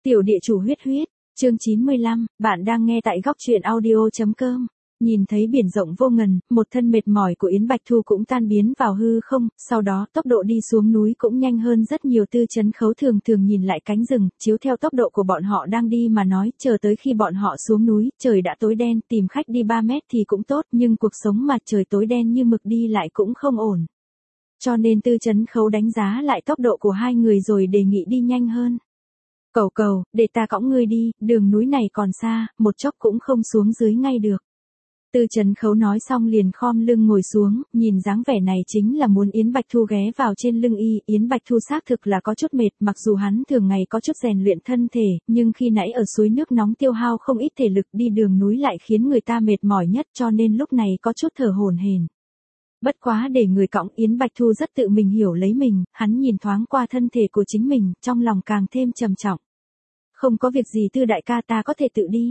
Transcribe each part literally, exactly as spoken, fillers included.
Tiểu địa chủ huyết huyết, chương chín mươi lăm, bạn đang nghe tại góc truyện audio.com. Nhìn thấy biển rộng vô ngần, một thân mệt mỏi của Yến Bạch Thu cũng tan biến vào hư không, sau đó tốc độ đi xuống núi cũng nhanh hơn rất nhiều. Tư Chấn Khấu thường thường nhìn lại cánh rừng, chiếu theo tốc độ của bọn họ đang đi mà nói, chờ tới khi bọn họ xuống núi, trời đã tối đen, tìm khách đi ba mét thì cũng tốt, nhưng cuộc sống mà trời tối đen như mực đi lại cũng không ổn. Cho nên Tư Chấn Khấu đánh giá lại tốc độ của hai người rồi đề nghị đi nhanh hơn. Cầu cầu, để ta cõng ngươi đi, đường núi này còn xa, một chốc cũng không xuống dưới ngay được. Tư Chấn Khấu nói xong liền khom lưng ngồi xuống, nhìn dáng vẻ này chính là muốn Yến Bạch Thu ghé vào trên lưng y. Yến Bạch Thu xác thực là có chút mệt, mặc dù hắn thường ngày có chút rèn luyện thân thể, nhưng khi nãy ở suối nước nóng tiêu hao không ít thể lực, đi đường núi lại khiến người ta mệt mỏi nhất, cho nên lúc này có chút thở hổn hển. Bất quá để người cõng, Yến Bạch Thu rất tự mình hiểu lấy mình, hắn nhìn thoáng qua thân thể của chính mình, trong lòng càng thêm trầm trọng. Không có việc gì Tư đại ca, ta có thể tự đi.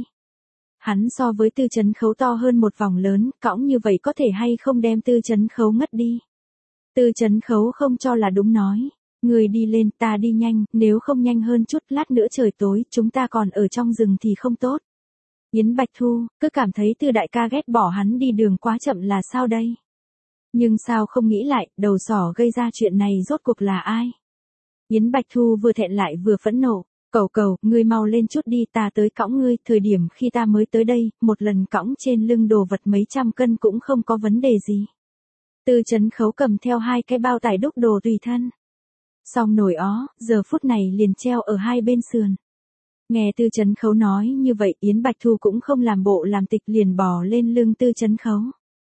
Hắn so với Tư Chấn Khấu to hơn một vòng lớn, cõng như vậy có thể hay không đem Tư Chấn Khấu ngất đi. Tư Chấn Khấu không cho là đúng nói. Người đi lên, ta đi nhanh, nếu không nhanh hơn chút, lát nữa trời tối, chúng ta còn ở trong rừng thì không tốt. Yến Bạch Thu, cứ cảm thấy Tư đại ca ghét bỏ hắn đi đường quá chậm là sao đây? Nhưng sao không nghĩ lại, đầu sỏ gây ra chuyện này rốt cuộc là ai? Yến Bạch Thu vừa thẹn lại vừa phẫn nộ. Cầu cầu, ngươi mau lên chút đi, ta tới cõng ngươi. Thời điểm khi ta mới tới đây, một lần cõng trên lưng đồ vật mấy trăm cân cũng không có vấn đề gì. Tư Chấn Khấu cầm theo hai cái bao tải đúc đồ tùy thân. Xong nổi ó, giờ phút này liền treo ở hai bên sườn. Nghe Tư Chấn Khấu nói như vậy, Yến Bạch Thu cũng không làm bộ làm tịch, liền bò lên lưng Tư Chấn Khấu.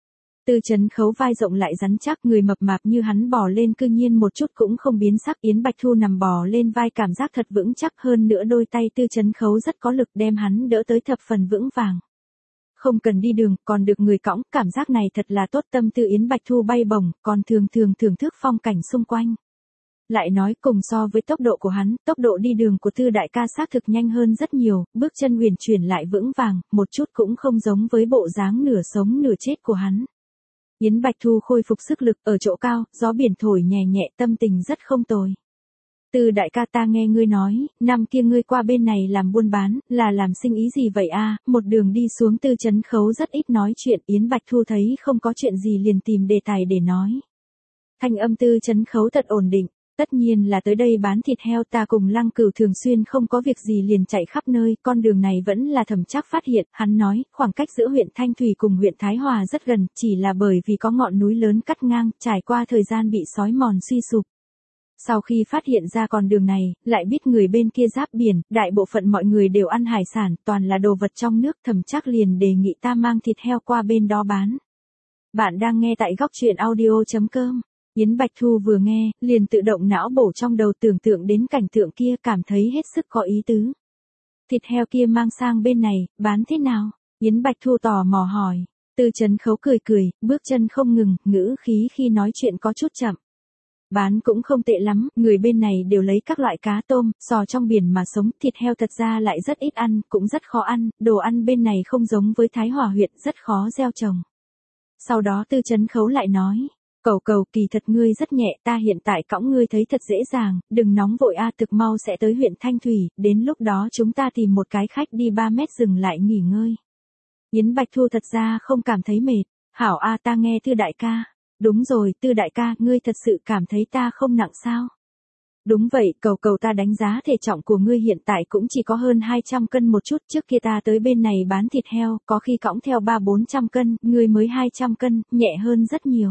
Tư Chấn Khấu vai rộng lại rắn chắc, người mập mạp như hắn bò lên cư nhiên một chút cũng không biến sắc. Yến Bạch Thu nằm bò lên vai cảm giác thật vững chắc, hơn nữa đôi tay Tư Chấn Khấu rất có lực đem hắn đỡ tới thập phần vững vàng. Không cần đi đường, còn được người cõng, cảm giác này thật là tốt. Tâm tư Yến Bạch Thu bay bổng, còn thường thường thưởng thức phong cảnh xung quanh. Lại nói cùng so với tốc độ của hắn, tốc độ đi đường của Tư đại ca xác thực nhanh hơn rất nhiều, bước chân huyền chuyển lại vững vàng, một chút cũng không giống với bộ dáng nửa sống nửa chết của hắn. Yến Bạch Thu khôi phục sức lực, ở chỗ cao, gió biển thổi nhẹ nhẹ, tâm tình rất không tồi. Tư đại ca, ta nghe ngươi nói, năm kia ngươi qua bên này làm buôn bán, là làm sinh ý gì vậy a? Một đường đi xuống Tư Chấn Khấu rất ít nói chuyện, Yến Bạch Thu thấy không có chuyện gì liền tìm đề tài để nói. Thanh âm Tư Chấn Khấu thật ổn định. Tất nhiên là tới đây bán thịt heo, ta cùng Lăng Cửu thường xuyên không có việc gì liền chạy khắp nơi, con đường này vẫn là Thẩm Trác phát hiện. Hắn nói, khoảng cách giữa huyện Thanh Thủy cùng huyện Thái Hòa rất gần, chỉ là bởi vì có ngọn núi lớn cắt ngang, trải qua thời gian bị xói mòn suy sụp. Sau khi phát hiện ra con đường này, lại biết người bên kia giáp biển, đại bộ phận mọi người đều ăn hải sản, toàn là đồ vật trong nước, Thẩm Trác liền đề nghị ta mang thịt heo qua bên đó bán. Bạn đang nghe tại góc truyện audio.com. Yến Bạch Thu vừa nghe, liền tự động não bổ trong đầu tưởng tượng đến cảnh tượng kia, cảm thấy hết sức có ý tứ. Thịt heo kia mang sang bên này, bán thế nào? Yến Bạch Thu tò mò hỏi. Tư Chấn Khấu cười cười, bước chân không ngừng, ngữ khí khi nói chuyện có chút chậm. Bán cũng không tệ lắm, người bên này đều lấy các loại cá tôm, sò trong biển mà sống, thịt heo thật ra lại rất ít ăn, cũng rất khó ăn, đồ ăn bên này không giống với Thái Hòa huyện, rất khó gieo trồng. Sau đó Tư Chấn Khấu lại nói. Cầu cầu, kỳ thật ngươi rất nhẹ, ta hiện tại cõng ngươi thấy thật dễ dàng, đừng nóng vội a, thực mau sẽ tới huyện Thanh Thủy, đến lúc đó chúng ta tìm một cái khách đi ba mét dừng lại nghỉ ngơi. Yến Bạch Thu thật ra không cảm thấy mệt. Hảo a, ta nghe Tư đại ca. Đúng rồi, Tư đại ca, ngươi thật sự cảm thấy ta không nặng sao? Đúng vậy, cầu cầu, ta đánh giá thể trọng của ngươi hiện tại cũng chỉ có hơn hai trăm cân một chút, trước kia ta tới bên này bán thịt heo, có khi cõng theo ba bốn trăm cân, ngươi mới hai trăm cân, nhẹ hơn rất nhiều.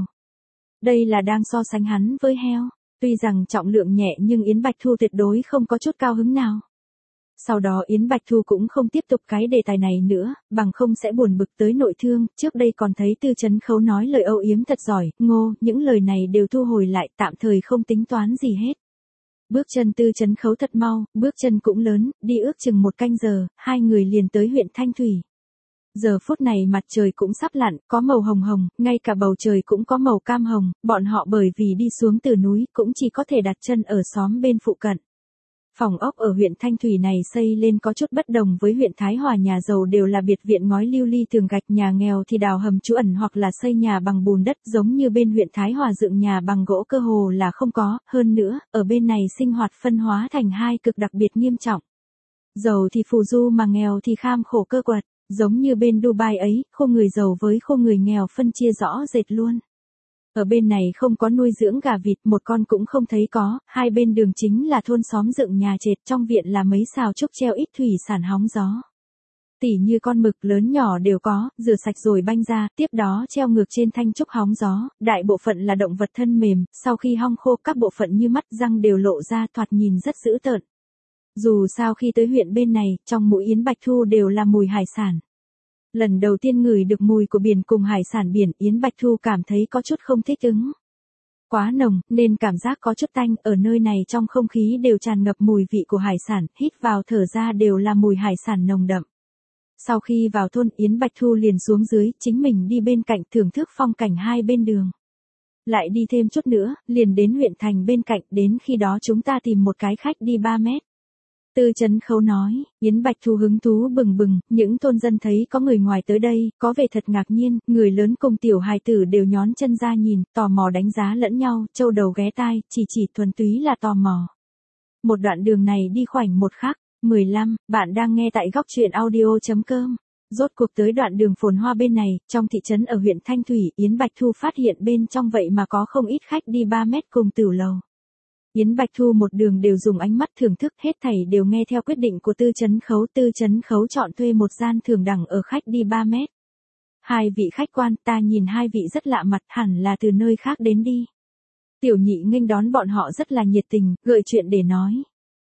Đây là đang so sánh hắn với heo. Tuy rằng trọng lượng nhẹ nhưng Yến Bạch Thu tuyệt đối không có chút cao hứng nào. Sau đó Yến Bạch Thu cũng không tiếp tục cái đề tài này nữa, bằng không sẽ buồn bực tới nội thương. Trước đây còn thấy Tư Chấn Khấu nói lời âu yếm thật giỏi, ngô, những lời này đều thu hồi lại, tạm thời không tính toán gì hết. Bước chân Tư Chấn Khấu thật mau, bước chân cũng lớn, đi ước chừng một canh giờ, hai người liền tới huyện Thanh Thủy. Giờ phút này mặt trời cũng sắp lặn, có màu hồng hồng, ngay cả bầu trời cũng có màu cam hồng, bọn họ bởi vì đi xuống từ núi cũng chỉ có thể đặt chân ở xóm bên phụ cận. Phòng ốc ở huyện Thanh Thủy này xây lên có chút bất đồng với huyện Thái Hòa, nhà giàu đều là biệt viện ngói lưu ly tường gạch, nhà nghèo thì đào hầm trú ẩn hoặc là xây nhà bằng bùn đất, giống như bên huyện Thái Hòa dựng nhà bằng gỗ cơ hồ là không có, hơn nữa, ở bên này sinh hoạt phân hóa thành hai cực đặc biệt nghiêm trọng. Giàu thì phù du mà nghèo thì kham khổ cơ quật, giống như bên Dubai ấy, khô người giàu với khô người nghèo phân chia rõ rệt luôn. Ở bên này không có nuôi dưỡng gà vịt, một con cũng không thấy có, hai bên đường chính là thôn xóm dựng nhà trệt, trong viện là mấy sào trúc treo ít thủy sản hóng gió. Tỉ như con mực lớn nhỏ đều có, rửa sạch rồi banh ra, tiếp đó treo ngược trên thanh trúc hóng gió, đại bộ phận là động vật thân mềm, sau khi hong khô các bộ phận như mắt răng đều lộ ra, thoạt nhìn rất dữ tợn. Dù sao khi tới huyện bên này, trong mũi Yến Bạch Thu đều là mùi hải sản. Lần đầu tiên ngửi được mùi của biển cùng hải sản biển, Yến Bạch Thu cảm thấy có chút không thích ứng. Quá nồng, nên cảm giác có chút tanh, ở nơi này trong không khí đều tràn ngập mùi vị của hải sản, hít vào thở ra đều là mùi hải sản nồng đậm. Sau khi vào thôn, Yến Bạch Thu liền xuống dưới, chính mình đi bên cạnh thưởng thức phong cảnh hai bên đường. Lại đi thêm chút nữa, liền đến huyện thành bên cạnh, đến khi đó chúng ta tìm một cái khách đi ba mét. Tư Chấn Khấu nói, Yến Bạch Thu hứng thú bừng bừng, những thôn dân thấy có người ngoài tới đây, có vẻ thật ngạc nhiên, người lớn cùng tiểu hài tử đều nhón chân ra nhìn, tò mò đánh giá lẫn nhau, châu đầu ghé tai, chỉ chỉ thuần túy là tò mò. Một đoạn đường này đi khoảnh một khắc. mười lăm, bạn đang nghe tại góc truyện audio chấm com. Rốt cuộc tới đoạn đường phồn hoa bên này, trong thị trấn ở huyện Thanh Thủy, Yến Bạch Thu phát hiện bên trong vậy mà có không ít khách đi ba mét cùng tửu lầu. Yến Bạch Thu một đường đều dùng ánh mắt thưởng thức, hết thảy đều nghe theo quyết định của Tư Chấn Khấu. Tư Chấn Khấu chọn thuê một gian thường đẳng ở khách đi ba mét. Hai vị khách quan, ta nhìn hai vị rất lạ mặt, hẳn là từ nơi khác đến đi. Tiểu Nhị nghênh đón bọn họ rất là nhiệt tình, gợi chuyện để nói.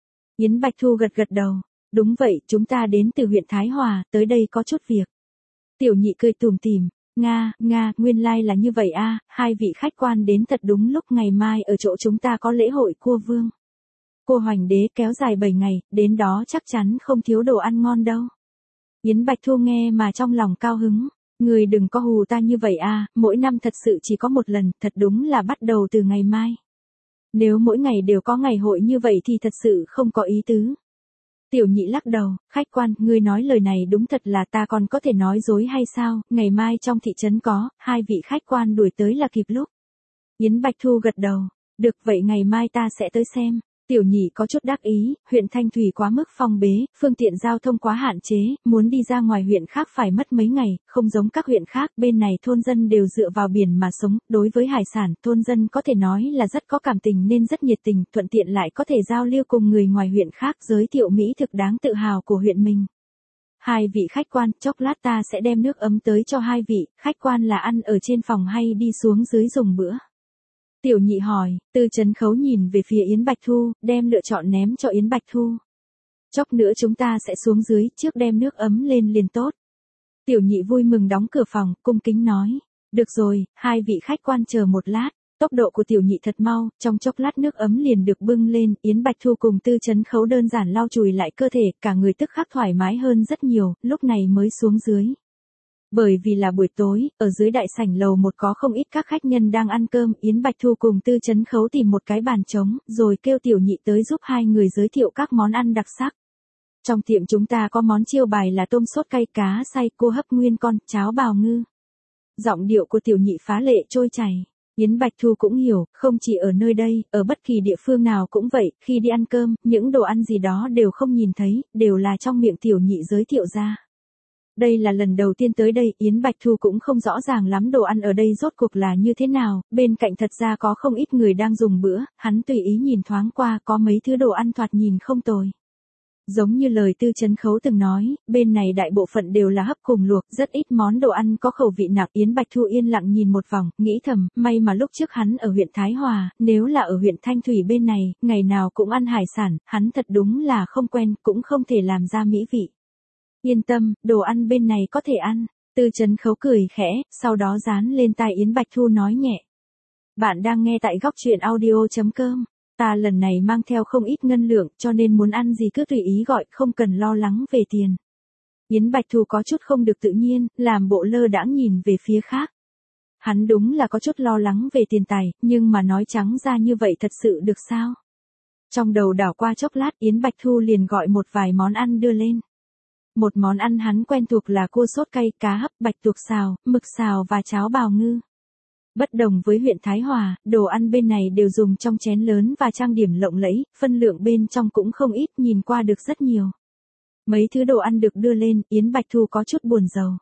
Yến Bạch Thu gật gật đầu, đúng vậy, chúng ta đến từ huyện Thái Hòa, tới đây có chút việc. Tiểu Nhị cười tủm tỉm, Nga, Nga, nguyên lai like là như vậy a, hai vị khách quan đến thật đúng lúc, ngày mai ở chỗ chúng ta có lễ hội cua vương. Cua Hoành Đế kéo dài bảy ngày, đến đó chắc chắn không thiếu đồ ăn ngon đâu. Yến Bạch Thu nghe mà trong lòng cao hứng, người đừng có hù ta như vậy a, mỗi năm thật sự chỉ có một lần, thật đúng là bắt đầu từ ngày mai. Nếu mỗi ngày đều có ngày hội như vậy thì thật sự không có ý tứ. Tiểu Nhị lắc đầu, khách quan, ngươi nói lời này đúng thật là ta còn có thể nói dối hay sao, ngày mai trong thị trấn có, hai vị khách quan đuổi tới là kịp lúc. Yến Bạch Thu gật đầu, được vậy ngày mai ta sẽ tới xem. Tiểu Nhị có chút đắc ý, huyện Thanh Thủy quá mức phong bế, phương tiện giao thông quá hạn chế, muốn đi ra ngoài huyện khác phải mất mấy ngày, không giống các huyện khác, bên này thôn dân đều dựa vào biển mà sống, đối với hải sản, thôn dân có thể nói là rất có cảm tình nên rất nhiệt tình, thuận tiện lại có thể giao lưu cùng người ngoài huyện khác, giới thiệu mỹ thực đáng tự hào của huyện mình. Hai vị khách quan, chốc lát ta sẽ đem nước ấm tới cho hai vị, khách quan là ăn ở trên phòng hay đi xuống dưới dùng bữa? Tiểu Nhị hỏi, Tư Chấn Khấu nhìn về phía Yến Bạch Thu, đem lựa chọn ném cho Yến Bạch Thu. Chốc nữa chúng ta sẽ xuống dưới, trước đem nước ấm lên liền tốt. Tiểu Nhị vui mừng đóng cửa phòng, cung kính nói, được rồi, hai vị khách quan chờ một lát. Tốc độ của Tiểu Nhị thật mau, trong chốc lát nước ấm liền được bưng lên, Yến Bạch Thu cùng Tư Chấn Khấu đơn giản lau chùi lại cơ thể, cả người tức khắc thoải mái hơn rất nhiều, lúc này mới xuống dưới. Bởi vì là buổi tối, ở dưới đại sảnh lầu một có không ít các khách nhân đang ăn cơm, Yến Bạch Thu cùng Tư Chấn Khấu tìm một cái bàn trống, rồi kêu Tiểu Nhị tới giúp hai người giới thiệu các món ăn đặc sắc. Trong tiệm chúng ta có món chiêu bài là tôm sốt cay, cá xay, cua hấp nguyên con, cháo bào ngư. Giọng điệu của Tiểu Nhị phá lệ trôi chảy. Yến Bạch Thu cũng hiểu, không chỉ ở nơi đây, ở bất kỳ địa phương nào cũng vậy, khi đi ăn cơm, những đồ ăn gì đó đều không nhìn thấy, đều là trong miệng Tiểu Nhị giới thiệu ra. Đây là lần đầu tiên tới đây, Yến Bạch Thu cũng không rõ ràng lắm đồ ăn ở đây rốt cuộc là như thế nào, bên cạnh thật ra có không ít người đang dùng bữa, hắn tùy ý nhìn thoáng qua có mấy thứ đồ ăn thoạt nhìn không tồi. Giống như lời Tư Chấn Khấu từng nói, bên này đại bộ phận đều là hấp cùng luộc, rất ít món đồ ăn có khẩu vị nặng. Yến Bạch Thu yên lặng nhìn một vòng, nghĩ thầm, may mà lúc trước hắn ở huyện Thái Hòa, nếu là ở huyện Thanh Thủy bên này, ngày nào cũng ăn hải sản, hắn thật đúng là không quen, cũng không thể làm ra mỹ vị. Yên tâm, đồ ăn bên này có thể ăn. Tư Chấn Khấu cười khẽ, sau đó dán lên tai Yến Bạch Thu nói nhẹ. Bạn đang nghe tại góc truyện audio chấm com. Ta lần này mang theo không ít ngân lượng, cho nên muốn ăn gì cứ tùy ý gọi, không cần lo lắng về tiền. Yến Bạch Thu có chút không được tự nhiên, làm bộ lơ đãng nhìn về phía khác. Hắn đúng là có chút lo lắng về tiền tài, nhưng mà nói trắng ra như vậy thật sự được sao? Trong đầu đảo qua chốc lát, Yến Bạch Thu liền gọi một vài món ăn đưa lên. Một món ăn hắn quen thuộc là cua sốt cay, cá hấp, bạch tuộc xào, mực xào và cháo bào ngư. Bất đồng với huyện Thái Hòa, đồ ăn bên này đều dùng trong chén lớn và trang điểm lộng lẫy, phân lượng bên trong cũng không ít, nhìn qua được rất nhiều. Mấy thứ đồ ăn được đưa lên, Yến Bạch Thu có chút buồn rầu.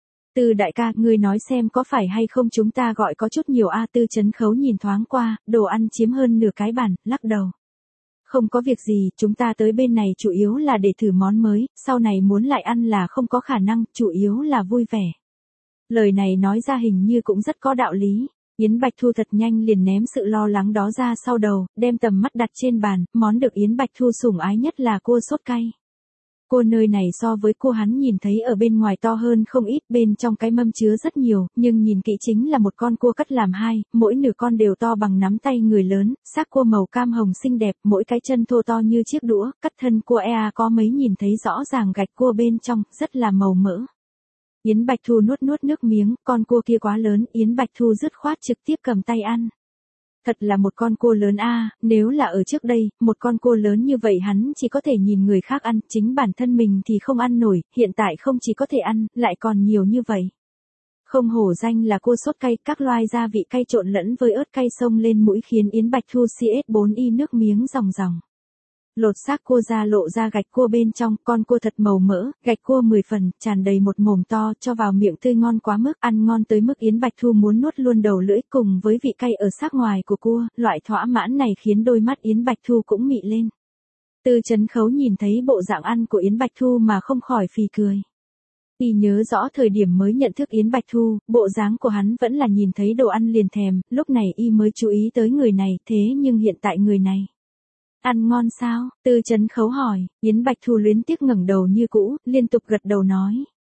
Từ đại ca, ngươi nói xem có phải hay không chúng ta gọi có chút nhiều a. Tư Chấn Khấu nhìn thoáng qua, đồ ăn chiếm hơn nửa cái bàn, lắc đầu. Không có việc gì, chúng ta tới bên này chủ yếu là để thử món mới, sau này muốn lại ăn là không có khả năng, chủ yếu là vui vẻ. Lời này nói ra hình như cũng rất có đạo lý. Yến Bạch Thu thật nhanh liền ném sự lo lắng đó ra sau đầu, đem tầm mắt đặt trên bàn, món được Yến Bạch Thu sủng ái nhất là cua sốt cay. Cua nơi này so với cua hắn nhìn thấy ở bên ngoài to hơn không ít, bên trong cái mâm chứa rất nhiều, nhưng nhìn kỹ chính là một con cua cắt làm hai, mỗi nửa con đều to bằng nắm tay người lớn, xác cua màu cam hồng xinh đẹp, mỗi cái chân thô to như chiếc đũa, cắt thân cua ea có mấy nhìn thấy rõ ràng gạch cua bên trong, rất là màu mỡ. Yến Bạch Thu nuốt nuốt nước miếng, con cua kia quá lớn, Yến Bạch Thu dứt khoát trực tiếp cầm tay ăn. Thật là một con cua lớn a, nếu là ở trước đây, một con cua lớn như vậy hắn chỉ có thể nhìn người khác ăn, chính bản thân mình thì không ăn nổi, hiện tại không chỉ có thể ăn, lại còn nhiều như vậy. Không hổ danh là cua sốt cay, các loài gia vị cay trộn lẫn với ớt cay xông lên mũi khiến Yến Bạch Thu xê ét bốn y nước miếng ròng ròng. Lột xác cua ra lộ ra gạch cua bên trong, con cua thật màu mỡ, gạch cua mười phần, tràn đầy một mồm to, cho vào miệng tươi ngon quá mức, ăn ngon tới mức Yến Bạch Thu muốn nuốt luôn đầu lưỡi cùng với vị cay ở xác ngoài của cua, loại thỏa mãn này khiến đôi mắt Yến Bạch Thu cũng mị lên. Tư Chấn Khấu nhìn thấy bộ dạng ăn của Yến Bạch Thu mà không khỏi phì cười. Y nhớ rõ thời điểm mới nhận thức Yến Bạch Thu, bộ dáng của hắn vẫn là nhìn thấy đồ ăn liền thèm, lúc này y mới chú ý tới người này, thế nhưng hiện tại người này. Ăn ngon sao? Tư Chấn Khấu hỏi, Yến Bạch Thu luyến tiếc ngẩng đầu như cũ, liên tục gật đầu nói.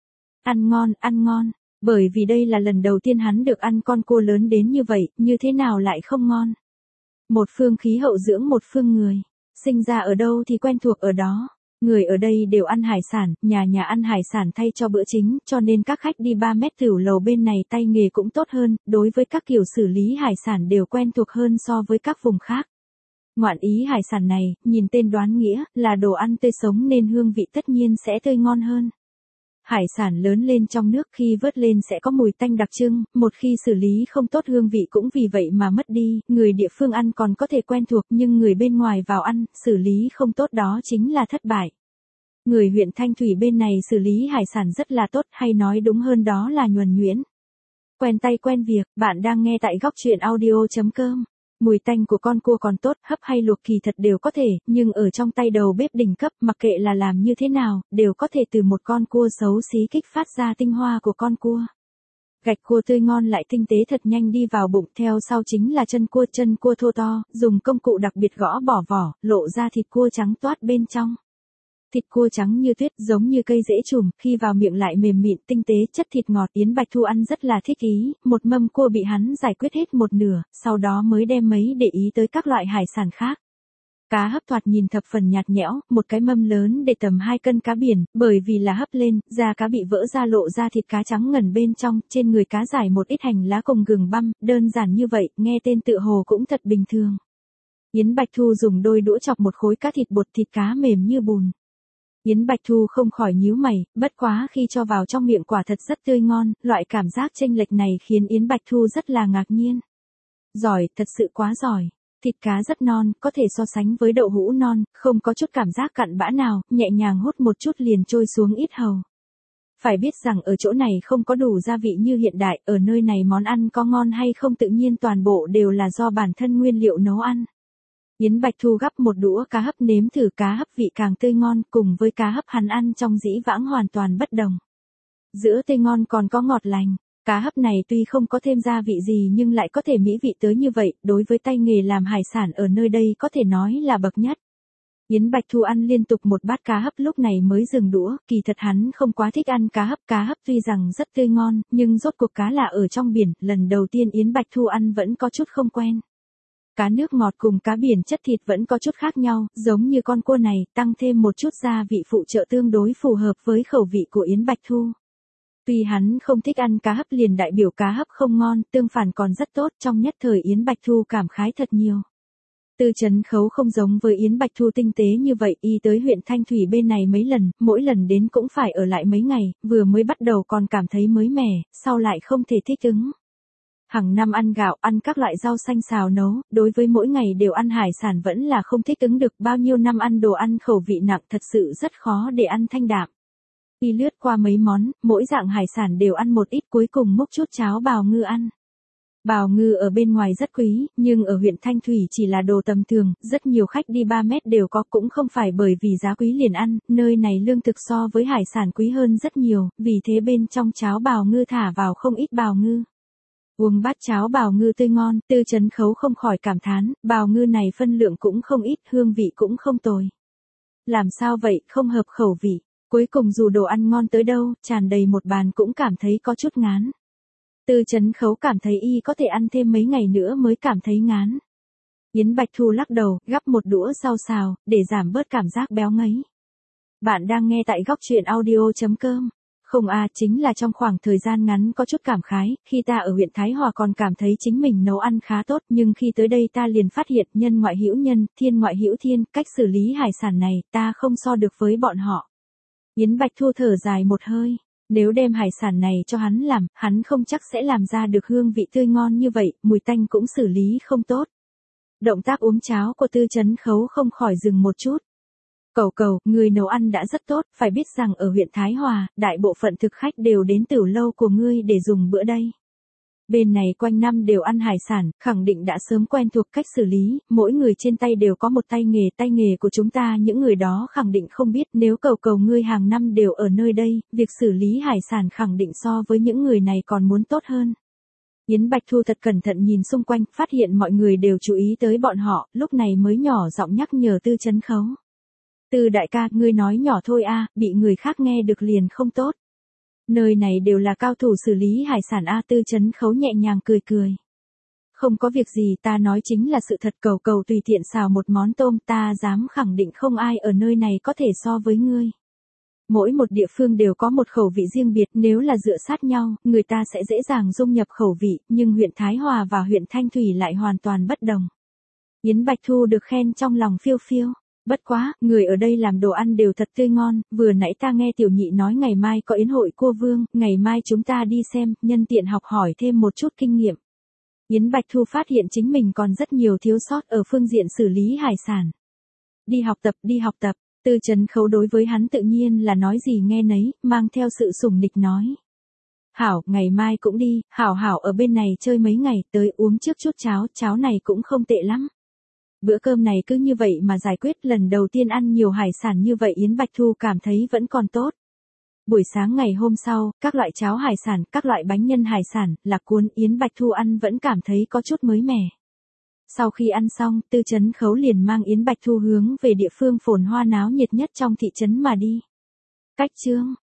Ăn ngon, ăn ngon, bởi vì đây là lần đầu tiên hắn được ăn con cua lớn đến như vậy, như thế nào lại không ngon? Một phương khí hậu dưỡng một phương người, sinh ra ở đâu thì quen thuộc ở đó. Người ở đây đều ăn hải sản, nhà nhà ăn hải sản thay cho bữa chính, cho nên các khách đi ba mét tửu lầu bên này tay nghề cũng tốt hơn, đối với các kiểu xử lý hải sản đều quen thuộc hơn so với các vùng khác. Ngoạn ý hải sản này, nhìn tên đoán nghĩa, là đồ ăn tươi sống nên hương vị tất nhiên sẽ tươi ngon hơn. Hải sản lớn lên trong nước khi vớt lên sẽ có mùi tanh đặc trưng, một khi xử lý không tốt hương vị cũng vì vậy mà mất đi, người địa phương ăn còn có thể quen thuộc nhưng người bên ngoài vào ăn, xử lý không tốt đó chính là thất bại. Người huyện Thanh Thủy bên này xử lý hải sản rất là tốt, hay nói đúng hơn đó là nhuần nhuyễn. Quen tay quen việc, bạn đang nghe tại góc truyện audio chấm com. Mùi tanh của con cua còn tốt, hấp hay luộc kỳ thật đều có thể, nhưng ở trong tay đầu bếp đỉnh cấp, mặc kệ là làm như thế nào, đều có thể từ một con cua xấu xí kích phát ra tinh hoa của con cua. Gạch cua tươi ngon lại tinh tế thật nhanh đi vào bụng, theo sau chính là chân cua, chân cua thô to, dùng công cụ đặc biệt gõ bỏ vỏ, lộ ra thịt cua trắng toát bên trong. Thịt cua trắng như tuyết, giống như cây dễ chùm, khi vào miệng lại mềm mịn, tinh tế, chất thịt ngọt. Yến Bạch Thu ăn rất là thích ý, một mâm cua bị hắn giải quyết hết một nửa, sau đó mới đem mấy để ý tới các loại hải sản khác. Cá hấp thoạt nhìn thập phần nhạt nhẽo, một cái mâm lớn để tầm hai cân cá biển, bởi vì là hấp lên, da cá bị vỡ ra lộ ra thịt cá trắng ngần bên trong, trên người cá giải một ít hành lá cùng gừng băm, đơn giản như vậy, nghe tên tựa hồ cũng thật bình thường. Yến Bạch Thu dùng đôi đũa chọc một khối cá thịt bột, thịt cá mềm như bùn. Yến Bạch Thu không khỏi nhíu mày, bất quá khi cho vào trong miệng quả thật rất tươi ngon, loại cảm giác chênh lệch này khiến Yến Bạch Thu rất là ngạc nhiên. Giỏi, thật sự quá giỏi. Thịt cá rất non, có thể so sánh với đậu hũ non, không có chút cảm giác cặn bã nào, nhẹ nhàng hút một chút liền trôi xuống ít hầu. Phải biết rằng ở chỗ này không có đủ gia vị như hiện đại, ở nơi này món ăn có ngon hay không tự nhiên toàn bộ đều là do bản thân nguyên liệu nấu ăn. Yến Bạch Thu gắp một đũa cá hấp nếm thử cá hấp vị càng tươi ngon, cùng với cá hấp hắn ăn trong dĩ vãng hoàn toàn bất đồng. Giữa tươi ngon còn có ngọt lành, cá hấp này tuy không có thêm gia vị gì nhưng lại có thể mỹ vị tới như vậy, đối với tay nghề làm hải sản ở nơi đây có thể nói là bậc nhất. Yến Bạch Thu ăn liên tục một bát cá hấp lúc này mới dừng đũa, kỳ thật hắn không quá thích ăn cá hấp, cá hấp tuy rằng rất tươi ngon, nhưng rốt cuộc cá là ở trong biển, lần đầu tiên Yến Bạch Thu ăn vẫn có chút không quen. Cá nước ngọt cùng cá biển chất thịt vẫn có chút khác nhau, giống như con cua này, tăng thêm một chút gia vị phụ trợ tương đối phù hợp với khẩu vị của Yến Bạch Thu. Tuy hắn không thích ăn cá hấp liền đại biểu cá hấp không ngon, tương phản còn rất tốt, trong nhất thời Yến Bạch Thu cảm khái thật nhiều. Tư Chấn Khấu không giống với Yến Bạch Thu tinh tế như vậy, y tới huyện Thanh Thủy bên này mấy lần, mỗi lần đến cũng phải ở lại mấy ngày, vừa mới bắt đầu còn cảm thấy mới mẻ, sau lại không thể thích ứng. Hàng năm ăn gạo, ăn các loại rau xanh xào nấu, đối với mỗi ngày đều ăn hải sản vẫn là không thích ứng được, bao nhiêu năm ăn đồ ăn khẩu vị nặng thật sự rất khó để ăn thanh đạm. Khi lướt qua mấy món, mỗi dạng hải sản đều ăn một ít, cuối cùng múc chút cháo bào ngư ăn. Bào ngư ở bên ngoài rất quý, nhưng ở huyện Thanh Thủy chỉ là đồ tầm thường, rất nhiều khách đi ba mét đều có, cũng không phải bởi vì giá quý liền ăn, nơi này lương thực so với hải sản quý hơn rất nhiều, vì thế bên trong cháo bào ngư thả vào không ít bào ngư. Uống bát cháo bào ngư tươi ngon, Tư Chấn Khấu không khỏi cảm thán, bào ngư này phân lượng cũng không ít, hương vị cũng không tồi. Làm sao vậy, không hợp khẩu vị, cuối cùng dù đồ ăn ngon tới đâu, tràn đầy một bàn cũng cảm thấy có chút ngán. Tư Chấn Khấu cảm thấy y có thể ăn thêm mấy ngày nữa mới cảm thấy ngán. Yến Bạch Thu lắc đầu, gắp một đũa rau xào, để giảm bớt cảm giác béo ngấy. Bạn đang nghe tại góc truyện audio chấm com. Không à, chính là trong khoảng thời gian ngắn có chút cảm khái, khi ta ở huyện Thái Hòa còn cảm thấy chính mình nấu ăn khá tốt, nhưng khi tới đây ta liền phát hiện nhân ngoại hữu nhân, thiên ngoại hữu thiên, cách xử lý hải sản này, ta không so được với bọn họ. Yến Bạch Thu thở dài một hơi. Nếu đem hải sản này cho hắn làm, hắn không chắc sẽ làm ra được hương vị tươi ngon như vậy, mùi tanh cũng xử lý không tốt. Động tác uống cháo của Tư Chấn Khấu không khỏi dừng một chút. Cầu cầu, người nấu ăn đã rất tốt, phải biết rằng ở huyện Thái Hòa, đại bộ phận thực khách đều đến tiểu lâu của ngươi để dùng bữa đây. Bên này quanh năm đều ăn hải sản, khẳng định đã sớm quen thuộc cách xử lý, mỗi người trên tay đều có một tay nghề, tay nghề của chúng ta những người đó khẳng định không biết, nếu cầu cầu ngươi hàng năm đều ở nơi đây, việc xử lý hải sản khẳng định so với những người này còn muốn tốt hơn. Yến Bạch Thu thật cẩn thận nhìn xung quanh, phát hiện mọi người đều chú ý tới bọn họ, lúc này mới nhỏ giọng nhắc nhở Tư Chấn Khấu. Tư đại ca, ngươi nói nhỏ thôi a, bị người khác nghe được liền không tốt. Nơi này đều là cao thủ xử lý hải sản a. Tư Chấn Khấu nhẹ nhàng cười cười. Không có việc gì, ta nói chính là sự thật, cầu cầu tùy tiện xào một món tôm, ta dám khẳng định không ai ở nơi này có thể so với ngươi. Mỗi một địa phương đều có một khẩu vị riêng biệt, nếu là dựa sát nhau, người ta sẽ dễ dàng dung nhập khẩu vị, nhưng huyện Thái Hòa và huyện Thanh Thủy lại hoàn toàn bất đồng. Yến Bạch Thu được khen trong lòng phiêu phiêu. Bất quá, người ở đây làm đồ ăn đều thật tươi ngon, vừa nãy ta nghe tiểu nhị nói ngày mai có yến hội cua vương, ngày mai chúng ta đi xem, nhân tiện học hỏi thêm một chút kinh nghiệm. Yến Bạch Thu phát hiện chính mình còn rất nhiều thiếu sót ở phương diện xử lý hải sản. Đi học tập, đi học tập, Tư Chấn Khấu đối với hắn tự nhiên là nói gì nghe nấy, mang theo sự sủng nịch nói. Hảo, ngày mai cũng đi, Hảo Hảo ở bên này chơi mấy ngày, tới uống trước chút cháo, cháo này cũng không tệ lắm. Bữa cơm này cứ như vậy mà giải quyết, lần đầu tiên ăn nhiều hải sản như vậy Yến Bạch Thu cảm thấy vẫn còn tốt. Buổi sáng ngày hôm sau, các loại cháo hải sản, các loại bánh nhân hải sản, lạc cuốn Yến Bạch Thu ăn vẫn cảm thấy có chút mới mẻ. Sau khi ăn xong, Tư Chấn Khấu liền mang Yến Bạch Thu hướng về địa phương phồn hoa náo nhiệt nhất trong thị trấn mà đi. Cách chương